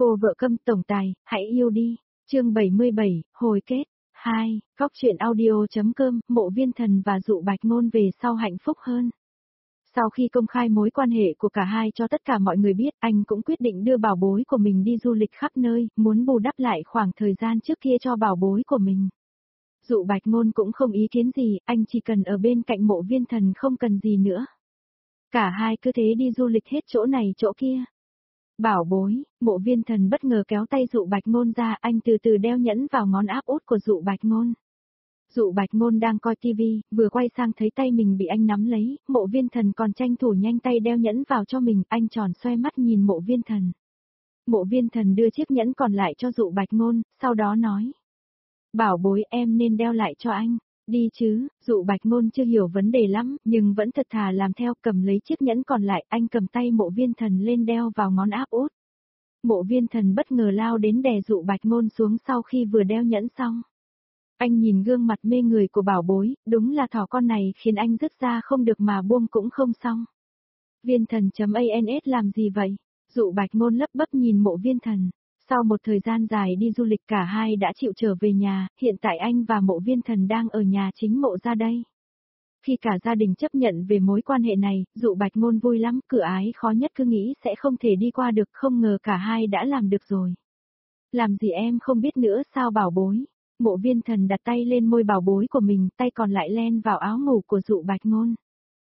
Cô vợ câm tổng tài, hãy yêu đi. Chương 77, hồi kết. 2. Góc truyện audio.com, Mộ Viên Thần và Dụ Bạch Ngôn về sau hạnh phúc hơn. Sau khi công khai mối quan hệ của cả hai cho tất cả mọi người biết, anh cũng quyết định đưa bảo bối của mình đi du lịch khắp nơi, muốn bù đắp lại khoảng thời gian trước kia cho bảo bối của mình. Dụ Bạch Ngôn cũng không ý kiến gì, anh chỉ cần ở bên cạnh Mộ Viên Thần không cần gì nữa. Cả hai cứ thế đi du lịch hết chỗ này chỗ kia. Bảo bối, Mộ Viên Thần bất ngờ kéo tay Dụ Bạch Ngôn ra, anh từ từ đeo nhẫn vào ngón áp út của Dụ Bạch Ngôn. Dụ Bạch Ngôn đang coi tivi, vừa quay sang thấy tay mình bị anh nắm lấy, Mộ Viên Thần còn tranh thủ nhanh tay đeo nhẫn vào cho mình, anh tròn xoe mắt nhìn Mộ Viên Thần. Mộ Viên Thần đưa chiếc nhẫn còn lại cho Dụ Bạch Ngôn, sau đó nói. Bảo bối em nên đeo lại cho anh. Đi chứ, Dụ Bạch Ngôn chưa hiểu vấn đề lắm, nhưng vẫn thật thà làm theo, cầm lấy chiếc nhẫn còn lại, anh cầm tay Mộ Viên Thần lên đeo vào ngón áp út. Mộ Viên Thần bất ngờ lao đến đè Dụ Bạch Ngôn xuống sau khi vừa đeo nhẫn xong. Anh nhìn gương mặt mê người của bảo bối, đúng là thỏ con này khiến anh dứt ra không được mà buông cũng không xong. Viên Thần.ans làm gì vậy? Dụ Bạch Ngôn lấp bấp nhìn Mộ Viên Thần. Sau một thời gian dài đi du lịch cả hai đã chịu trở về nhà, hiện tại anh và Mộ Viên Thần đang ở nhà chính Mộ gia đây. Khi cả gia đình chấp nhận về mối quan hệ này, Dụ Bạch Ngôn vui lắm, cửa ái khó nhất cứ nghĩ sẽ không thể đi qua được, không ngờ cả hai đã làm được rồi. Làm gì em không biết nữa sao bảo bối? Mộ Viên Thần đặt tay lên môi bảo bối của mình, tay còn lại len vào áo ngủ của Dụ Bạch Ngôn.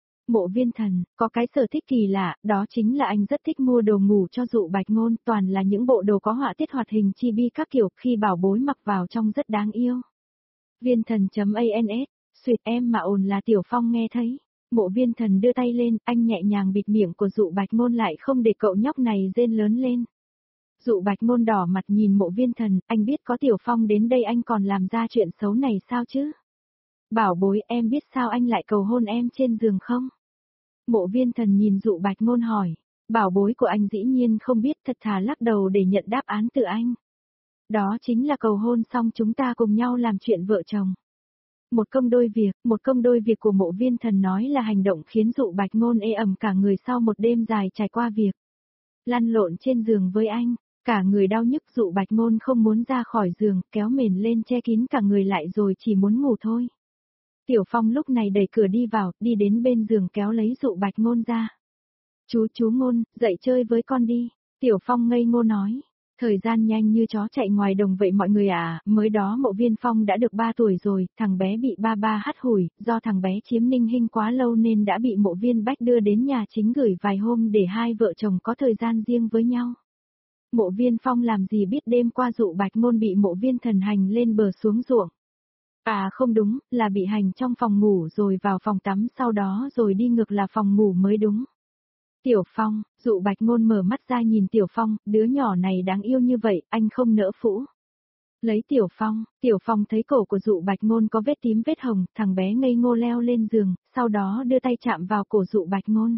Mộ Viên Thần, có cái sở thích kỳ lạ, đó chính là anh rất thích mua đồ ngủ cho Dụ Bạch Ngôn, toàn là những bộ đồ có họa tiết hoạt hình chibi các kiểu, khi bảo bối mặc vào trông rất đáng yêu. Viên Thần.ans, suyệt em mà ồn là Tiểu Phong nghe thấy. Mộ Viên Thần đưa tay lên, anh nhẹ nhàng bịt miệng của Dụ Bạch Ngôn lại không để cậu nhóc này rên lớn lên. Dụ Bạch Ngôn đỏ mặt nhìn Mộ Viên Thần, anh biết có Tiểu Phong đến đây anh còn làm ra chuyện xấu này sao chứ? Bảo bối, em biết sao anh lại cầu hôn em trên giường không? Mộ Viên Thần nhìn Dụ Bạch Ngôn hỏi. Bảo bối của anh dĩ nhiên không biết, thật thà lắc đầu để nhận đáp án từ anh. Đó chính là cầu hôn xong chúng ta cùng nhau làm chuyện vợ chồng. Một công đôi việc của Mộ Viên Thần nói là hành động khiến Dụ Bạch Ngôn ê ẩm cả người sau một đêm dài trải qua việc lăn lộn trên giường với anh. Cả người đau nhức, Dụ Bạch Ngôn không muốn ra khỏi giường, kéo mền lên che kín cả người lại rồi chỉ muốn ngủ thôi. Tiểu Phong lúc này đẩy cửa đi vào, đi đến bên giường kéo lấy Dụ Bạch Ngôn ra. Chú Ngôn, dậy chơi với con đi. Tiểu Phong ngây ngô nói. Thời gian nhanh như chó chạy ngoài đồng vậy mọi người à, mới đó Mộ Viên Phong đã được 3 tuổi rồi, thằng bé bị ba hắt hủi, do thằng bé chiếm Ninh Hinh quá lâu nên đã bị Mộ Viên Bách đưa đến nhà chính gửi vài hôm để hai vợ chồng có thời gian riêng với nhau. Mộ Viên Phong làm gì biết đêm qua Dụ Bạch Ngôn bị Mộ Viên Thần hành lên bờ xuống ruộng. À không đúng, là bị hành trong phòng ngủ rồi vào phòng tắm sau đó rồi đi ngược là phòng ngủ mới đúng. Tiểu Phong, Dụ Bạch Ngôn mở mắt ra nhìn Tiểu Phong, đứa nhỏ này đáng yêu như vậy, anh không nỡ phũ. Lấy Tiểu Phong thấy cổ của Dụ Bạch Ngôn có vết tím vết hồng, thằng bé ngây ngô leo lên giường, sau đó đưa tay chạm vào cổ Dụ Bạch Ngôn.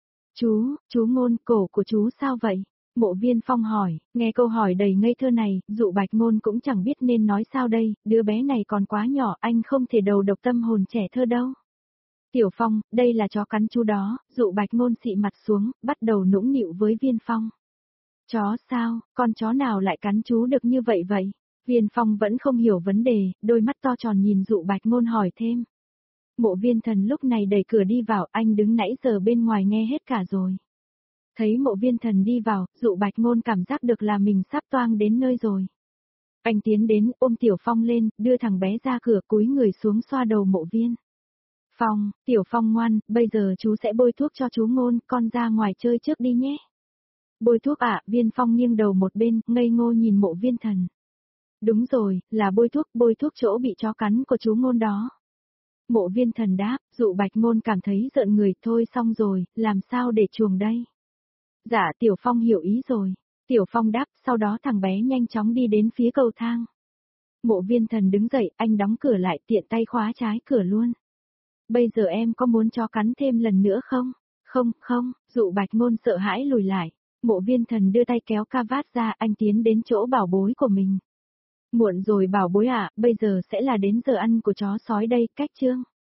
Chú Ngôn, cổ của chú sao vậy? Mộ Viên Phong hỏi, nghe câu hỏi đầy ngây thơ này, Dụ Bạch Ngôn cũng chẳng biết nên nói sao đây, đứa bé này còn quá nhỏ, anh không thể đầu độc tâm hồn trẻ thơ đâu. Tiểu Phong, đây là chó cắn chú đó, Dụ Bạch Ngôn xị mặt xuống, bắt đầu nũng nịu với Viên Phong. Chó sao, con chó nào lại cắn chú được như vậy vậy? Viên Phong vẫn không hiểu vấn đề, đôi mắt to tròn nhìn Dụ Bạch Ngôn hỏi thêm. Mộ Viên Thần lúc này đẩy cửa đi vào, anh đứng nãy giờ bên ngoài nghe hết cả rồi. Thấy Mộ Viên Thần đi vào, Dụ Bạch Ngôn cảm giác được là mình sắp toang đến nơi rồi. Anh tiến đến, ôm Tiểu Phong lên, đưa thằng bé ra cửa, cúi người xuống xoa đầu Mộ Viên Phong. Tiểu Phong ngoan, bây giờ chú sẽ bôi thuốc cho chú Ngôn, con ra ngoài chơi trước đi nhé. Bôi thuốc ạ, Viên Phong nghiêng đầu một bên, ngây ngô nhìn Mộ Viên Thần. Đúng rồi, là bôi thuốc chỗ bị chó cắn của chú Ngôn đó. Mộ Viên Thần đáp, Dụ Bạch Ngôn cảm thấy rợn người, thôi xong rồi, làm sao để chuồng đây? Dạ Tiểu Phong hiểu ý rồi. Tiểu Phong đáp, sau đó thằng bé nhanh chóng đi đến phía cầu thang. Mộ Viên Thần đứng dậy, anh đóng cửa lại, tiện tay khóa trái cửa luôn. Bây giờ em có muốn chó cắn thêm lần nữa không? Không, Dụ Bạch Ngôn sợ hãi lùi lại. Mộ Viên Thần đưa tay kéo ca vát ra, anh tiến đến chỗ bảo bối của mình. Muộn rồi bảo bối ạ, bây giờ sẽ là đến giờ ăn của chó sói đây, cách chương.